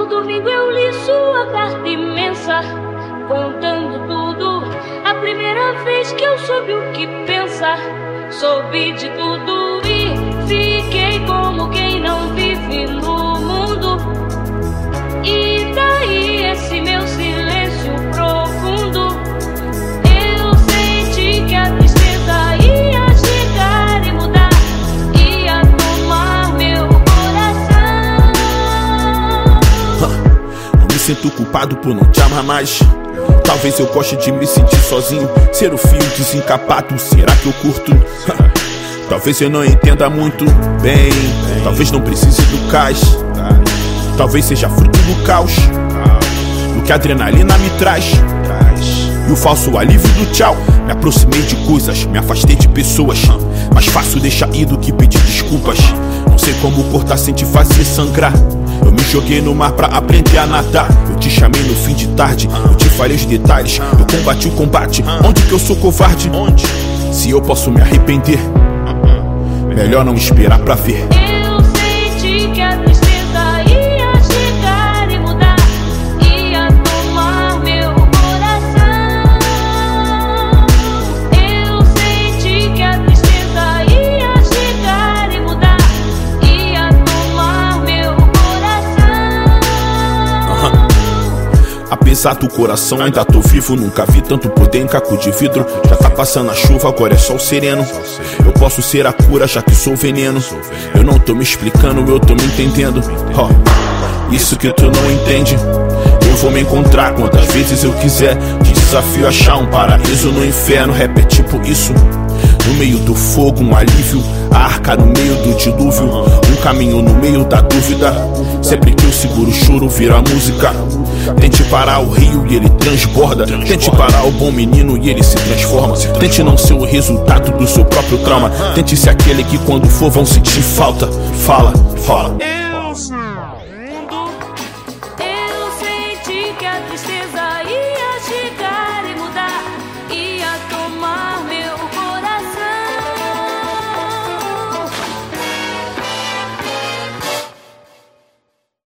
domingo eu li sua carta imensa, contando tudo. A primeira vez que eu soube o que pensa, soube de tudo e fiquei como quem não vive no mundo. E daí esse meu silêncio profundo, eu senti que a tristeza ia chegar e mudar, ia tomar meu coração. Não me sinto culpado por não te amar mais. Talvez eu goste de me sentir sozinho, ser o fio desencapado, será que eu curto? Talvez eu não entenda muito bem, talvez não precise do cais, talvez seja fruto do caos, do que a adrenalina me traz, e o falso alívio do tchau. Me aproximei de coisas, me afastei de pessoas, mais fácil deixar ir do que pedir desculpas. Não sei como cortar sem te fazer sangrar. Eu me joguei no mar pra aprender a nadar. Eu te chamei no fim de tarde, eu te falei os detalhes. Eu combati o combate, onde que eu sou covarde? Se eu posso me arrepender, melhor não esperar pra ver. Eu senti que a tristeza ia chegar e mudar, ia tomar meu coração. Eu senti que a tristeza ia chegar e mudar, ia tomar meu coração. Apesar do coração, ainda tô vivo. Nunca vi tanto poder em caco de vidro. Já tá passando a chuva, agora é sol sereno. Eu posso ser a cura, já que sou veneno. Eu não tô me explicando, eu tô me entendendo. Isso que tu não entende, eu vou me encontrar quantas vezes eu quiser. Te desafio a achar um paraíso no inferno. Rap é tipo isso, no meio do fogo um alívio, a arca no meio do dilúvio, um caminho no meio da dúvida. Sempre que eu seguro o choro, viro a música. Tente parar o rio e ele transborda. Tente parar o bom menino e ele se transforma. Tente não ser o resultado do seu próprio trauma. Tente ser aquele que quando for vão sentir falta. Fala, fala. Eu senti que a tristeza